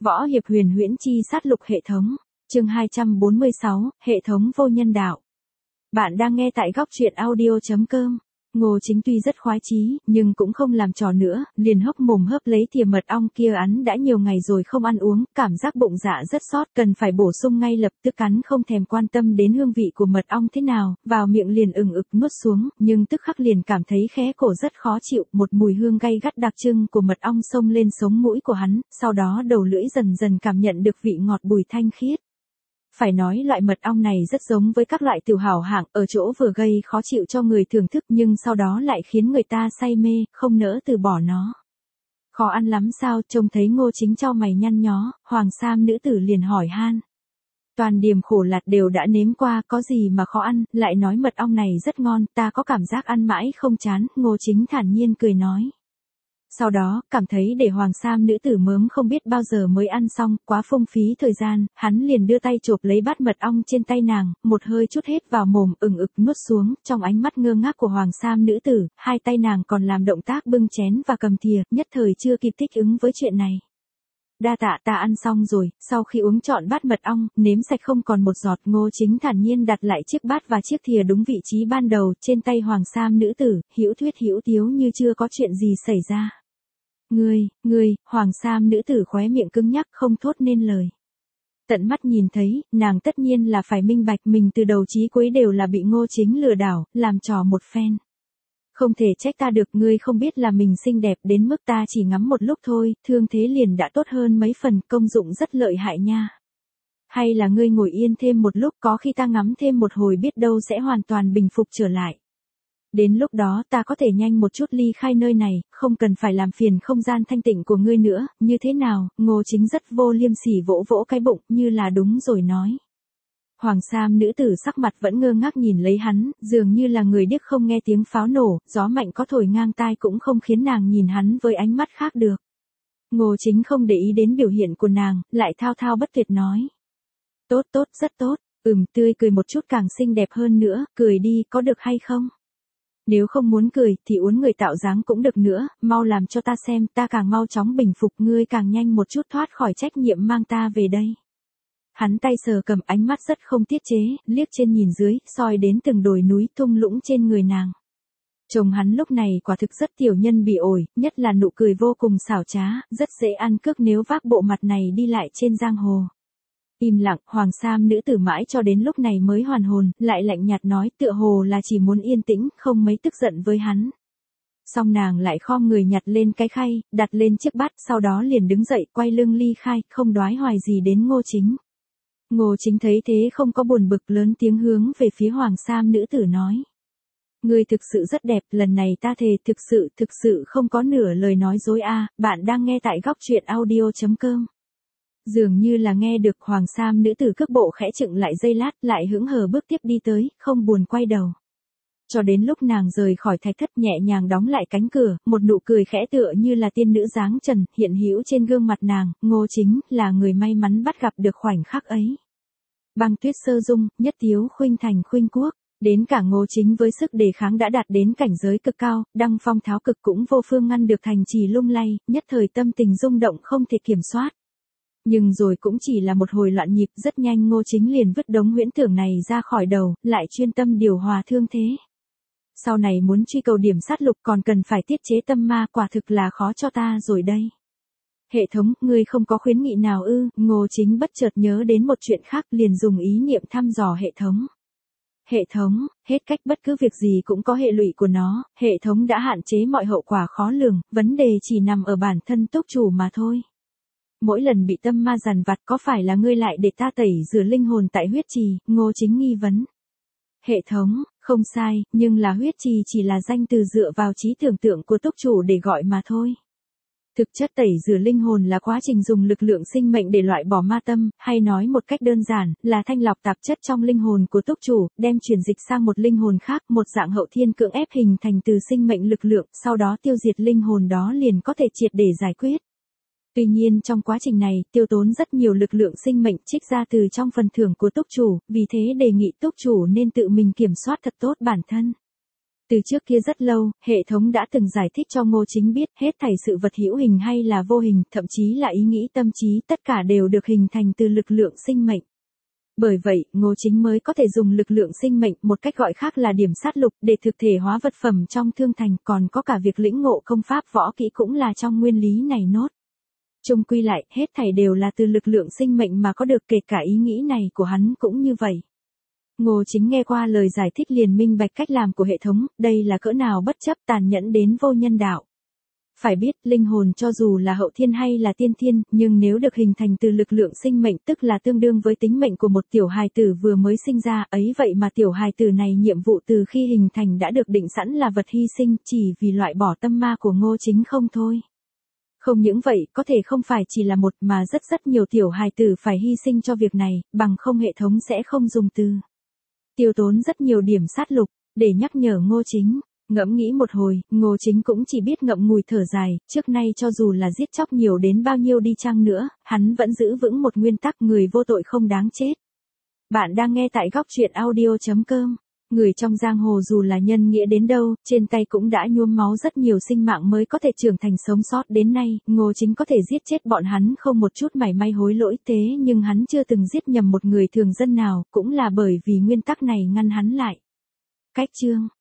Võ hiệp huyền huyễn chi sát lục hệ thống. Chương 246, hệ thống vô nhân đạo. Bạn đang nghe tại góc truyện audio.com. Ngô Chính tuy rất khoái chí, nhưng cũng không làm trò nữa, liền hốc mồm hớp lấy thìa mật ong kia ăn đã nhiều ngày rồi không ăn uống, cảm giác bụng dạ rất xót, cần phải bổ sung ngay lập tức cắn không thèm quan tâm đến hương vị của mật ong thế nào, vào miệng liền ừng ực nuốt xuống, nhưng tức khắc liền cảm thấy khẽ cổ rất khó chịu, một mùi hương gay gắt đặc trưng của mật ong xông lên sống mũi của hắn, sau đó đầu lưỡi dần dần cảm nhận được vị ngọt bùi thanh khiết. Phải nói loại mật ong này rất giống với các loại tiểu hảo hạng, ở chỗ vừa gây khó chịu cho người thưởng thức nhưng sau đó lại khiến người ta say mê, không nỡ từ bỏ nó. Khó ăn lắm sao? Trông thấy Ngô Chính chau mày nhăn nhó, Hoàng Sam nữ tử liền hỏi han. Toàn điểm khổ lạt đều đã nếm qua, có gì mà khó ăn, lại nói mật ong này rất ngon, ta có cảm giác ăn mãi không chán, Ngô Chính thản nhiên cười nói. Sau đó, cảm thấy để Hoàng Sam nữ tử mớm không biết bao giờ mới ăn xong, quá phung phí thời gian, hắn liền đưa tay chộp lấy bát mật ong trên tay nàng, một hơi chút hết vào mồm, ừng ực nuốt xuống, trong ánh mắt ngơ ngác của Hoàng Sam nữ tử, hai tay nàng còn làm động tác bưng chén và cầm thìa, nhất thời chưa kịp thích ứng với chuyện này. Đa tạ, ta ăn xong rồi. Sau khi uống trọn bát mật ong, nếm sạch không còn một giọt, Ngô Chính thản nhiên đặt lại chiếc bát và chiếc thìa đúng vị trí ban đầu, trên tay Hoàng Sam nữ tử, hữu thuyết hữu tiếu như chưa có chuyện gì xảy ra. Ngươi, Hoàng Sam nữ tử khóe miệng cứng nhắc không thốt nên lời. Tận mắt nhìn thấy, nàng tất nhiên là phải minh bạch mình từ đầu chí cuối đều là bị Ngô Chính lừa đảo, làm trò một phen. Không thể trách ta được, ngươi không biết là mình xinh đẹp đến mức ta chỉ ngắm một lúc thôi, thương thế liền đã tốt hơn mấy phần, công dụng rất lợi hại nha. Hay là ngươi ngồi yên thêm một lúc, có khi ta ngắm thêm một hồi biết đâu sẽ hoàn toàn bình phục trở lại. Đến lúc đó ta có thể nhanh một chút ly khai nơi này, không cần phải làm phiền không gian thanh tịnh của ngươi nữa, như thế nào? Ngô Chính rất vô liêm sỉ vỗ vỗ cái bụng, như là đúng rồi nói. Hoàng Sam nữ tử sắc mặt vẫn ngơ ngác nhìn lấy hắn, dường như là người điếc không nghe tiếng pháo nổ, gió mạnh có thổi ngang tai cũng không khiến nàng nhìn hắn với ánh mắt khác được. Ngô Chính không để ý đến biểu hiện của nàng, lại thao thao bất tuyệt nói. Tốt, rất tốt, tươi cười một chút càng xinh đẹp hơn nữa, cười đi, có được hay không? Nếu không muốn cười, thì uốn người tạo dáng cũng được nữa, mau làm cho ta xem, ta càng mau chóng bình phục, ngươi càng nhanh một chút thoát khỏi trách nhiệm mang ta về đây. Hắn tay sờ cầm, ánh mắt rất không tiết chế, liếc trên nhìn dưới, soi đến từng đồi núi thung lũng trên người nàng. Chồng hắn lúc này quả thực rất tiểu nhân bị ổi, nhất là nụ cười vô cùng xảo trá, rất dễ ăn cước nếu vác bộ mặt này đi lại trên giang hồ. Im lặng, Hoàng Sam nữ tử mãi cho đến lúc này mới hoàn hồn, lại lạnh nhạt nói tựa hồ là chỉ muốn yên tĩnh, không mấy tức giận với hắn. Xong nàng lại khom người nhặt lên cái khay, đặt lên chiếc bát, sau đó liền đứng dậy, quay lưng ly khai, không đoái hoài gì đến Ngô Chính. Ngô Chính thấy thế không có buồn bực, lớn tiếng hướng về phía Hoàng Sam nữ tử nói. Ngươi thực sự rất đẹp, lần này ta thề thực sự không có nửa lời nói dối a. Bạn đang nghe tại góc truyện audio.com. Dường như là nghe được, Hoàng Sam nữ tử cước bộ khẽ chững lại giây lát, lại hững hờ bước tiếp đi tới, không buồn quay đầu. Cho đến lúc nàng rời khỏi thạch thất, nhẹ nhàng đóng lại cánh cửa, một nụ cười khẽ tựa như là tiên nữ dáng trần, hiện hữu trên gương mặt nàng. Ngô Chính là người may mắn bắt gặp được khoảnh khắc ấy. Băng tuyết sơ dung, nhất tiếu khuynh thành khuynh quốc. Đến cả Ngô Chính với sức đề kháng đã đạt đến cảnh giới cực cao, đăng phong tháo cực cũng vô phương ngăn được thành trì lung lay, nhất thời tâm tình rung động không thể kiểm soát. Nhưng rồi cũng chỉ là một hồi loạn nhịp, rất nhanh Ngô Chính liền vứt đống huyễn tưởng này ra khỏi đầu, lại chuyên tâm điều hòa thương thế. Sau này muốn truy cầu điểm sát lục còn cần phải tiết chế tâm ma, quả thực là khó cho ta rồi đây. Hệ thống, ngươi không có khuyến nghị nào ư? Ngô Chính bất chợt nhớ đến một chuyện khác, liền dùng ý niệm thăm dò hệ thống. Hệ thống, hết cách bất cứ việc gì cũng có hệ lụy của nó, hệ thống đã hạn chế mọi hậu quả khó lường, vấn đề chỉ nằm ở bản thân túc chủ mà thôi. Mỗi lần bị tâm ma dằn vặt, có phải là ngươi lại để ta tẩy rửa linh hồn tại huyết trì? Ngô Chính nghi vấn. Hệ thống, không sai, nhưng là huyết trì chỉ là danh từ dựa vào trí tưởng tượng của túc chủ để gọi mà thôi. Thực chất tẩy rửa linh hồn là quá trình dùng lực lượng sinh mệnh để loại bỏ ma tâm, hay nói một cách đơn giản, là thanh lọc tạp chất trong linh hồn của túc chủ, đem chuyển dịch sang một linh hồn khác, một dạng hậu thiên cưỡng ép hình thành từ sinh mệnh lực lượng, sau đó tiêu diệt linh hồn đó liền có thể triệt để giải quyết. Tuy nhiên trong quá trình này, tiêu tốn rất nhiều lực lượng sinh mệnh trích ra từ trong phần thưởng của túc chủ, vì thế đề nghị túc chủ nên tự mình kiểm soát thật tốt bản thân. Từ trước kia rất lâu, hệ thống đã từng giải thích cho Ngô Chính biết hết thảy sự vật hữu hình hay là vô hình, thậm chí là ý nghĩ tâm trí, tất cả đều được hình thành từ lực lượng sinh mệnh. Bởi vậy, Ngô Chính mới có thể dùng lực lượng sinh mệnh, một cách gọi khác là điểm sát lục, để thực thể hóa vật phẩm trong thương thành, còn có cả việc lĩnh ngộ công pháp võ kỹ cũng là trong nguyên lý này nốt. Chung quy lại, hết thảy đều là từ lực lượng sinh mệnh mà có được, kể cả ý nghĩ này của hắn cũng như vậy. Ngô Chính nghe qua lời giải thích liền minh bạch cách làm của hệ thống, đây là cỡ nào bất chấp tàn nhẫn đến vô nhân đạo. Phải biết, linh hồn cho dù là hậu thiên hay là tiên thiên, nhưng nếu được hình thành từ lực lượng sinh mệnh tức là tương đương với tính mệnh của một tiểu hài tử vừa mới sinh ra, ấy vậy mà tiểu hài tử này nhiệm vụ từ khi hình thành đã được định sẵn là vật hy sinh, chỉ vì loại bỏ tâm ma của Ngô Chính không thôi. Không những vậy, có thể không phải chỉ là một mà rất nhiều tiểu hài tử phải hy sinh cho việc này, bằng không hệ thống sẽ không dùng từ tiêu tốn rất nhiều điểm sát lục, để nhắc nhở Ngô Chính. Ngẫm nghĩ một hồi, Ngô Chính cũng chỉ biết ngậm ngùi thở dài, trước nay cho dù là giết chóc nhiều đến bao nhiêu đi chăng nữa, hắn vẫn giữ vững một nguyên tắc người vô tội không đáng chết. Bạn đang nghe tại góc truyện audio.com. Người trong giang hồ dù là nhân nghĩa đến đâu, trên tay cũng đã nhuốm máu rất nhiều sinh mạng mới có thể trưởng thành sống sót đến nay, Ngô Chính có thể giết chết bọn hắn không một chút mảy may hối lỗi, thế nhưng hắn chưa từng giết nhầm một người thường dân nào, cũng là bởi vì nguyên tắc này ngăn hắn lại. Cách chương